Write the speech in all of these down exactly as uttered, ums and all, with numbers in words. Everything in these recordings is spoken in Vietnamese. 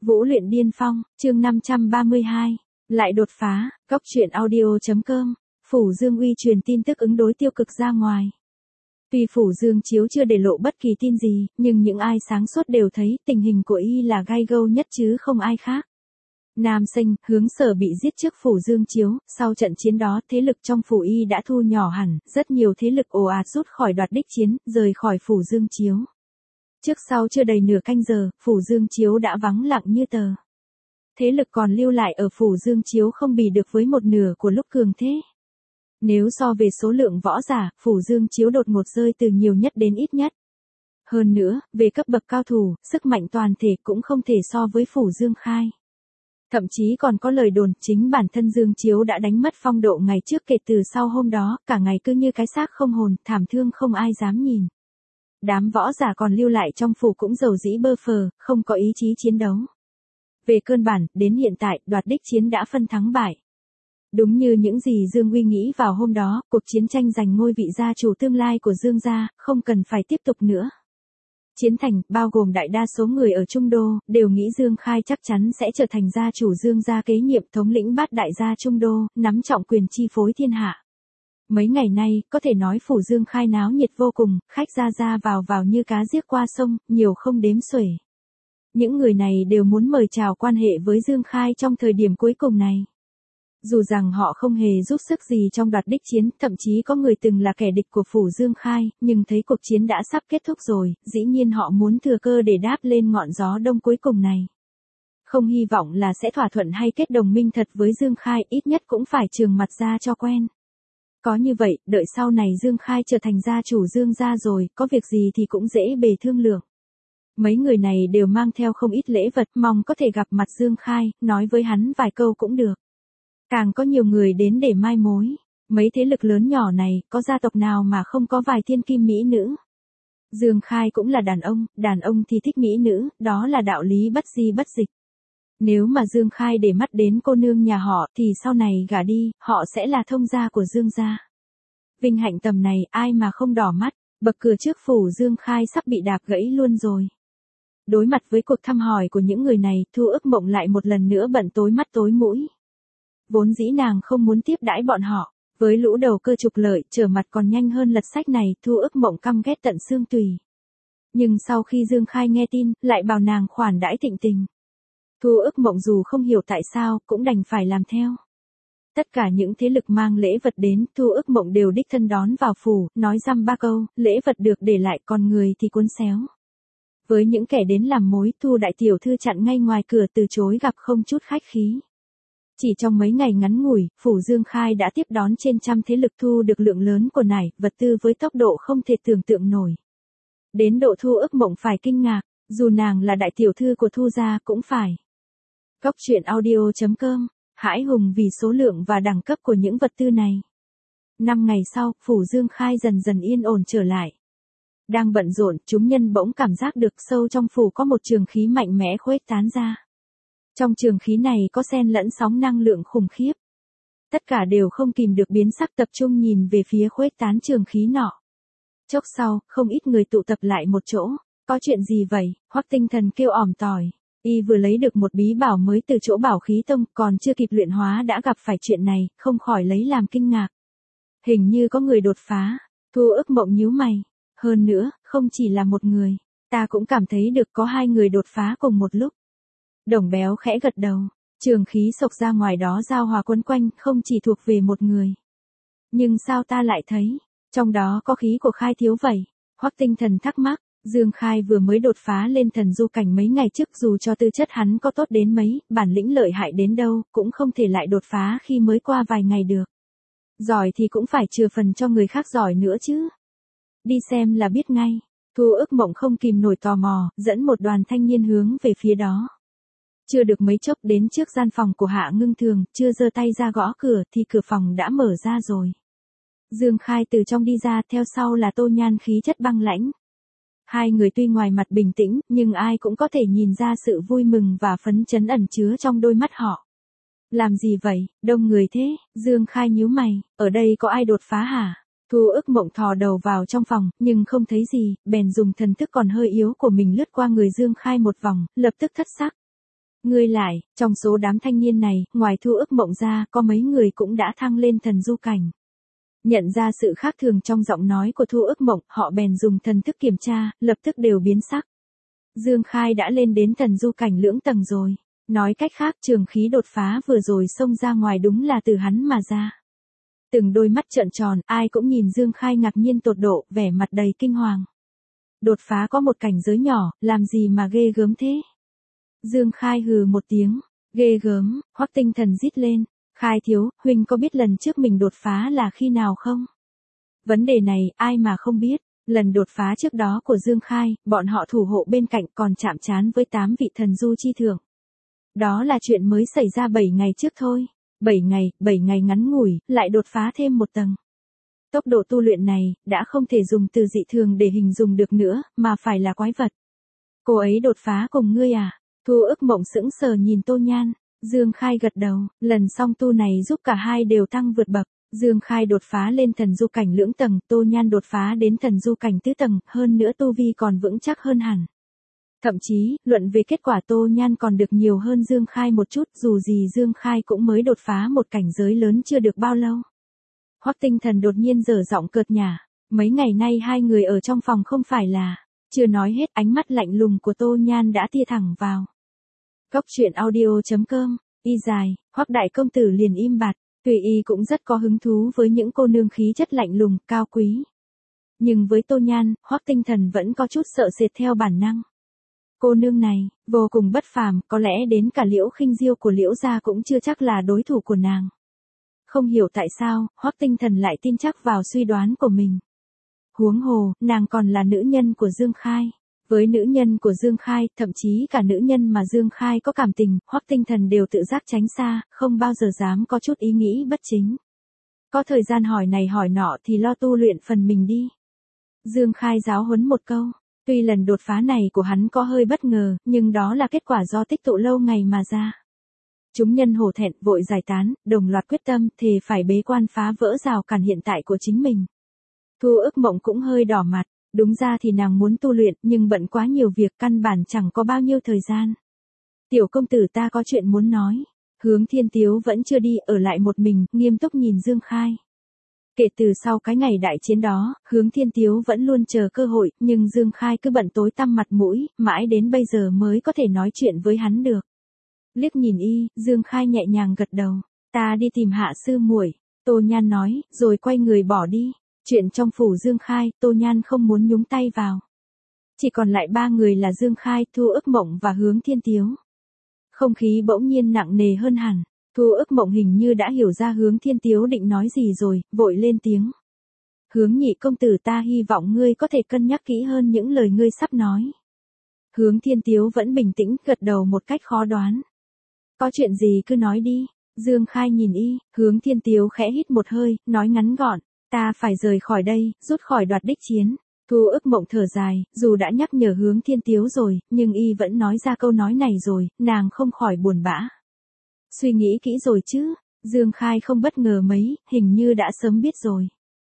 Vũ luyện điên phong, chương năm trăm ba mươi hai. Lại đột phá, góc truyện audio.com. Phủ Dương Uy truyền tin tức ứng đối tiêu cực ra ngoài. Tuy Phủ Dương Chiếu chưa để lộ bất kỳ tin gì, nhưng những ai sáng suốt đều thấy tình hình của y là gai gâu nhất chứ không ai khác. Nam Sinh, Hướng Sở bị giết trước Phủ Dương Chiếu, sau trận chiến đó thế lực trong Phủ y đã thu nhỏ hẳn, rất nhiều thế lực ồ ạt rút khỏi đoạt đích chiến, rời khỏi Phủ Dương Chiếu. Trước sau chưa đầy nửa canh giờ, Phủ Dương Chiếu đã vắng lặng như tờ. Thế lực còn lưu lại ở Phủ Dương Chiếu không bì được với một nửa của lúc cường thế. Nếu so về số lượng võ giả, Phủ Dương Chiếu đột ngột rơi từ nhiều nhất đến ít nhất. Hơn nữa, về cấp bậc cao thủ, sức mạnh toàn thể cũng không thể so với Phủ Dương Khai. Thậm chí còn có lời đồn chính bản thân Dương Chiếu đã đánh mất phong độ ngày trước kể từ sau hôm đó, cả ngày cứ như cái xác không hồn, thảm thương không ai dám nhìn. Đám võ giả còn lưu lại trong phủ cũng dầu dĩ bơ phờ, không có ý chí chiến đấu. Về cơ bản, đến hiện tại, đoạt đích chiến đã phân thắng bại. Đúng như những gì Dương Uy nghĩ vào hôm đó, cuộc chiến tranh giành ngôi vị gia chủ tương lai của Dương gia, không cần phải tiếp tục nữa. Chiến thành, bao gồm đại đa số người ở Trung Đô, đều nghĩ Dương Khai chắc chắn sẽ trở thành gia chủ Dương gia kế nhiệm thống lĩnh bát đại gia Trung Đô, nắm trọng quyền chi phối thiên hạ. Mấy ngày nay, có thể nói Phủ Dương Khai náo nhiệt vô cùng, khách ra ra vào vào như cá giết qua sông, nhiều không đếm xuể. Những người này đều muốn mời chào quan hệ với Dương Khai trong thời điểm cuối cùng này. Dù rằng họ không hề giúp sức gì trong đoạt đích chiến, thậm chí có người từng là kẻ địch của Phủ Dương Khai, nhưng thấy cuộc chiến đã sắp kết thúc rồi, dĩ nhiên họ muốn thừa cơ để đáp lên ngọn gió đông cuối cùng này. Không hy vọng là sẽ thỏa thuận hay kết đồng minh thật với Dương Khai, ít nhất cũng phải trường mặt ra cho quen. Có như vậy, đợi sau này Dương Khai trở thành gia chủ Dương gia rồi, có việc gì thì cũng dễ bề thương lượng. Mấy người này đều mang theo không ít lễ vật, mong có thể gặp mặt Dương Khai, nói với hắn vài câu cũng được. Càng có nhiều người đến để mai mối. Mấy thế lực lớn nhỏ này, có gia tộc nào mà không có vài thiên kim mỹ nữ. Dương Khai cũng là đàn ông, đàn ông thì thích mỹ nữ, đó là đạo lý bất di bất dịch. Nếu mà Dương Khai để mắt đến cô nương nhà họ, thì sau này gả đi, họ sẽ là thông gia của Dương gia. Vinh hạnh tầm này, ai mà không đỏ mắt, bậc cửa trước Phủ Dương Khai sắp bị đạp gãy luôn rồi. Đối mặt với cuộc thăm hỏi của những người này, Thu Ức Mộng lại một lần nữa bận tối mắt tối mũi. Vốn dĩ nàng không muốn tiếp đãi bọn họ, với lũ đầu cơ trục lợi, trở mặt còn nhanh hơn lật sách này, Thu Ức Mộng căm ghét tận xương tùy. Nhưng sau khi Dương Khai nghe tin, lại bảo nàng khoản đãi thịnh tình. Thu Ức Mộng dù không hiểu tại sao, cũng đành phải làm theo. Tất cả những thế lực mang lễ vật đến, Thu Ức Mộng đều đích thân đón vào phủ, nói dăm ba câu, lễ vật được để lại, còn người thì cuốn xéo. Với những kẻ đến làm mối, Thu đại tiểu thư chặn ngay ngoài cửa từ chối gặp không chút khách khí. Chỉ trong mấy ngày ngắn ngủi, Phủ Dương Khai đã tiếp đón trên trăm thế lực thu được lượng lớn của nải, vật tư với tốc độ không thể tưởng tượng nổi. Đến độ Thu Ức Mộng phải kinh ngạc, dù nàng là đại tiểu thư của Thu gia cũng phải. Góc truyện audio.com, hãi hùng vì số lượng và đẳng cấp của những vật tư này. Năm ngày sau, Phủ Dương Khai dần dần yên ổn trở lại. Đang bận rộn, chúng nhân bỗng cảm giác được sâu trong phủ có một trường khí mạnh mẽ khuếch tán ra. Trong trường khí này có xen lẫn sóng năng lượng khủng khiếp. Tất cả đều không kìm được biến sắc tập trung nhìn về phía khuếch tán trường khí nọ. Chốc sau, không ít người tụ tập lại một chỗ. Có chuyện gì vậy? Hoắc Tinh Thần kêu ỏm tỏi. Y vừa lấy được một bí bảo mới từ chỗ Bảo Khí Tông, còn chưa kịp luyện hóa đã gặp phải chuyện này, không khỏi lấy làm kinh ngạc. Hình như có người đột phá. Thu Ức Mộng nhíu mày. Hơn nữa, không chỉ là một người. Ta cũng cảm thấy được có hai người đột phá cùng một lúc. Đồng Béo khẽ gật đầu, trường khí sộc ra ngoài đó giao hòa quấn quanh, không chỉ thuộc về một người. Nhưng sao ta lại thấy, trong đó có khí của Khai thiếu vậy? Hoắc Tinh Thần thắc mắc, Dương Khai vừa mới đột phá lên thần du cảnh mấy ngày trước, dù cho tư chất hắn có tốt đến mấy, bản lĩnh lợi hại đến đâu, cũng không thể lại đột phá khi mới qua vài ngày được. Giỏi thì cũng phải chừa phần cho người khác giỏi nữa chứ. Đi xem là biết ngay. Thu Ức Mộng không kìm nổi tò mò, dẫn một đoàn thanh niên hướng về phía đó. Chưa được mấy chốc đến trước gian phòng của Hạ Ngưng Thường, chưa giơ tay ra gõ cửa thì cửa phòng đã mở ra rồi. Dương Khai từ trong đi ra, theo sau là Tô Nhan khí chất băng lãnh. Hai người tuy ngoài mặt bình tĩnh, nhưng ai cũng có thể nhìn ra sự vui mừng và phấn chấn ẩn chứa trong đôi mắt họ. Làm gì vậy, đông người thế? Dương Khai nhíu mày, ở đây có ai đột phá hả? Thu Ức Mộng thò đầu vào trong phòng, nhưng không thấy gì, bèn dùng thần thức còn hơi yếu của mình lướt qua người Dương Khai một vòng, lập tức thất sắc. Ngươi lại, trong số đám thanh niên này, ngoài Thu Ức Mộng ra, có mấy người cũng đã thăng lên thần du cảnh. Nhận ra sự khác thường trong giọng nói của Thu Ức Mộng, họ bèn dùng thần thức kiểm tra, lập tức đều biến sắc. Dương Khai đã lên đến thần du cảnh lưỡng tầng rồi. Nói cách khác, trường khí đột phá vừa rồi xông ra ngoài đúng là từ hắn mà ra. Từng đôi mắt trợn tròn, ai cũng nhìn Dương Khai ngạc nhiên tột độ, vẻ mặt đầy kinh hoàng. Đột phá có một cảnh giới nhỏ, làm gì mà ghê gớm thế? Dương Khai hừ một tiếng, ghê gớm, Hoắc Tinh Thần rít lên, Khai thiếu, huynh có biết lần trước mình đột phá là khi nào không? Vấn đề này, ai mà không biết, lần đột phá trước đó của Dương Khai, bọn họ thủ hộ bên cạnh còn chạm trán với tám vị thần du chi thượng. Đó là chuyện mới xảy ra bảy ngày trước thôi, bảy ngày, bảy ngày ngắn ngủi, lại đột phá thêm một tầng. Tốc độ tu luyện này, đã không thể dùng từ dị thường để hình dung được nữa, mà phải là quái vật. Cô ấy đột phá cùng ngươi à? Thu Ức Mộng sững sờ nhìn Tô Nhan, Dương Khai gật đầu, lần song tu này giúp cả hai đều tăng vượt bậc. Dương Khai đột phá lên thần du cảnh lưỡng tầng, Tô Nhan đột phá đến thần du cảnh tứ tầng, hơn nữa tu vi còn vững chắc hơn hẳn. Thậm chí, luận về kết quả Tô Nhan còn được nhiều hơn Dương Khai một chút, dù gì Dương Khai cũng mới đột phá một cảnh giới lớn chưa được bao lâu. Hoắc Tinh Thần đột nhiên dở giọng cợt nhả, mấy ngày nay hai người ở trong phòng không phải là, chưa nói hết ánh mắt lạnh lùng của Tô Nhan đã tia thẳng vào. Góc truyện audio chấm com, y dài, Hoắc đại công tử liền im bặt, tuy y cũng rất có hứng thú với những cô nương khí chất lạnh lùng, cao quý. Nhưng với Tô Nhan, Hoắc Tinh Thần vẫn có chút sợ sệt theo bản năng. Cô nương này, vô cùng bất phàm, có lẽ đến cả Liễu Khinh Diêu của Liễu gia cũng chưa chắc là đối thủ của nàng. Không hiểu tại sao, Hoắc Tinh Thần lại tin chắc vào suy đoán của mình. Huống hồ, nàng còn là nữ nhân của Dương Khai. Với nữ nhân của Dương Khai, thậm chí cả nữ nhân mà Dương Khai có cảm tình, Hoắc Tinh Thần đều tự giác tránh xa, không bao giờ dám có chút ý nghĩ bất chính. Có thời gian hỏi này hỏi nọ thì lo tu luyện phần mình đi. Dương Khai giáo huấn một câu. Tuy lần đột phá này của hắn có hơi bất ngờ, nhưng đó là kết quả do tích tụ lâu ngày mà ra. Chúng nhân hổ thẹn, vội giải tán, đồng loạt quyết tâm, thề phải bế quan phá vỡ rào cản hiện tại của chính mình. Thu Ức Mộng cũng hơi đỏ mặt, đúng ra thì nàng muốn tu luyện, nhưng bận quá nhiều việc, căn bản chẳng có bao nhiêu thời gian. Tiểu công tử ta có chuyện muốn nói. Hướng Thiên Tiếu vẫn chưa đi, ở lại một mình, nghiêm túc nhìn Dương Khai. Kể từ sau cái ngày đại chiến đó, Hướng Thiên Tiếu vẫn luôn chờ cơ hội, nhưng Dương Khai cứ bận tối tăm mặt mũi, mãi đến bây giờ mới có thể nói chuyện với hắn được. Liếc nhìn y, Dương Khai nhẹ nhàng gật đầu, ta đi tìm Hạ sư muội, Tô Nhan nói, rồi quay người bỏ đi. Chuyện trong phủ Dương Khai, Tô Nhan không muốn nhúng tay vào. Chỉ còn lại ba người là Dương Khai, Thu Ức Mộng và Hướng Thiên Tiếu. Không khí bỗng nhiên nặng nề hơn hẳn. Thu Ức Mộng hình như đã hiểu ra Hướng Thiên Tiếu định nói gì rồi, vội lên tiếng. Hướng nhị công tử, ta hy vọng ngươi có thể cân nhắc kỹ hơn những lời ngươi sắp nói. Hướng Thiên Tiếu vẫn bình tĩnh, gật đầu một cách khó đoán. Có chuyện gì cứ nói đi. Dương Khai nhìn y, Hướng Thiên Tiếu khẽ hít một hơi, nói ngắn gọn. Ta phải rời khỏi đây, rút khỏi đoạt đích chiến. Thu Ức Mộng thở dài, dù đã nhắc nhở Hướng Thiên Tiếu rồi, nhưng y vẫn nói ra câu nói này rồi, nàng không khỏi buồn bã. Suy nghĩ kỹ rồi chứ? Dương Khai không bất ngờ mấy, hình như đã sớm biết rồi.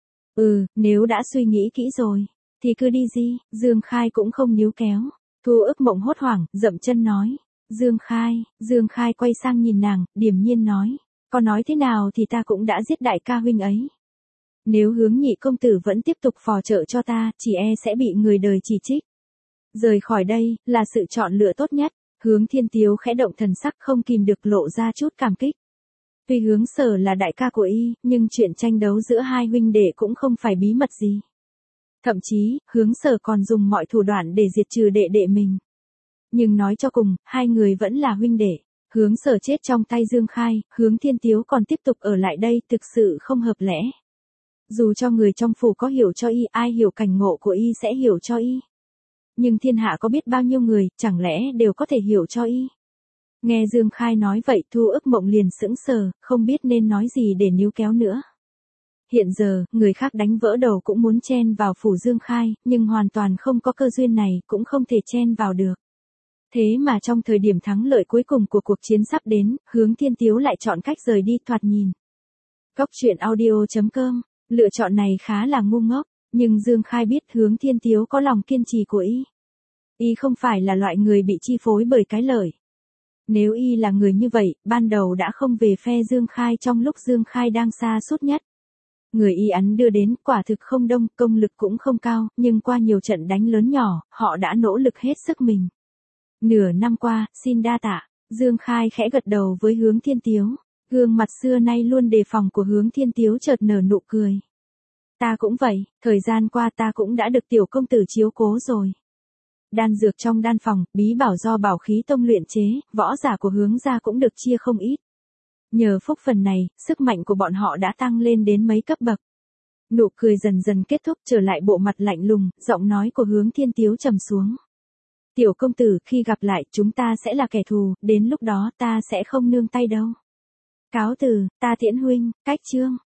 Ừ, nếu đã suy nghĩ kỹ rồi, thì cứ đi gì, Dương Khai cũng không níu kéo. Thu Ức Mộng hốt hoảng, dậm chân nói. Dương Khai, Dương Khai quay sang nhìn nàng, điềm nhiên nói. Có nói thế nào thì ta cũng đã giết đại ca huynh ấy. Nếu Hướng nhị công tử vẫn tiếp tục phò trợ cho ta, chỉ e sẽ bị người đời chỉ trích. Rời khỏi đây, là sự chọn lựa tốt nhất. Hướng Thiên Tiếu khẽ động thần sắc, không kìm được lộ ra chút cảm kích. Tuy Hướng Sở là đại ca của y, nhưng chuyện tranh đấu giữa hai huynh đệ cũng không phải bí mật gì. Thậm chí, Hướng Sở còn dùng mọi thủ đoạn để diệt trừ đệ đệ mình. Nhưng nói cho cùng, hai người vẫn là huynh đệ. Hướng Sở chết trong tay Dương Khai, Hướng Thiên Tiếu còn tiếp tục ở lại đây, thực sự không hợp lẽ. Dù cho người trong phủ có hiểu cho y, ai hiểu cảnh ngộ của y sẽ hiểu cho y. Nhưng thiên hạ có biết bao nhiêu người, chẳng lẽ đều có thể hiểu cho y. Nghe Dương Khai nói vậy, Thu Ức Mộng liền sững sờ, không biết nên nói gì để níu kéo nữa. Hiện giờ, người khác đánh vỡ đầu cũng muốn chen vào phủ Dương Khai, nhưng hoàn toàn không có cơ duyên này, cũng không thể chen vào được. Thế mà trong thời điểm thắng lợi cuối cùng của cuộc chiến sắp đến, Hướng Thiên Tiếu lại chọn cách rời đi, thoạt nhìn. Góc truyện audio chấm com, lựa chọn này khá là ngu ngốc, nhưng Dương Khai biết Hướng Thiên Tiếu có lòng kiên trì của y. Y không phải là loại người bị chi phối bởi cái lợi. Nếu y là người như vậy, ban đầu đã không về phe Dương Khai trong lúc Dương Khai đang xa sút nhất. Người y án đưa đến quả thực không đông, công lực cũng không cao, nhưng qua nhiều trận đánh lớn nhỏ, họ đã nỗ lực hết sức mình. Nửa năm qua, xin đa tạ. Dương Khai khẽ gật đầu với Hướng Thiên Tiếu. Gương mặt xưa nay luôn đề phòng của Hướng Thiên Tiếu chợt nở nụ cười. Ta cũng vậy, thời gian qua ta cũng đã được tiểu công tử chiếu cố rồi. Đan dược trong đan phòng, bí bảo do Bảo Khí Tông luyện chế, võ giả của Hướng gia cũng được chia không ít. Nhờ phúc phần này, sức mạnh của bọn họ đã tăng lên đến mấy cấp bậc. Nụ cười dần dần kết thúc, trở lại bộ mặt lạnh lùng, giọng nói của Hướng Thiên Tiếu trầm xuống. Tiểu công tử, khi gặp lại, chúng ta sẽ là kẻ thù, đến lúc đó ta sẽ không nương tay đâu. Cáo từ, ta tiễn huynh, cách chương.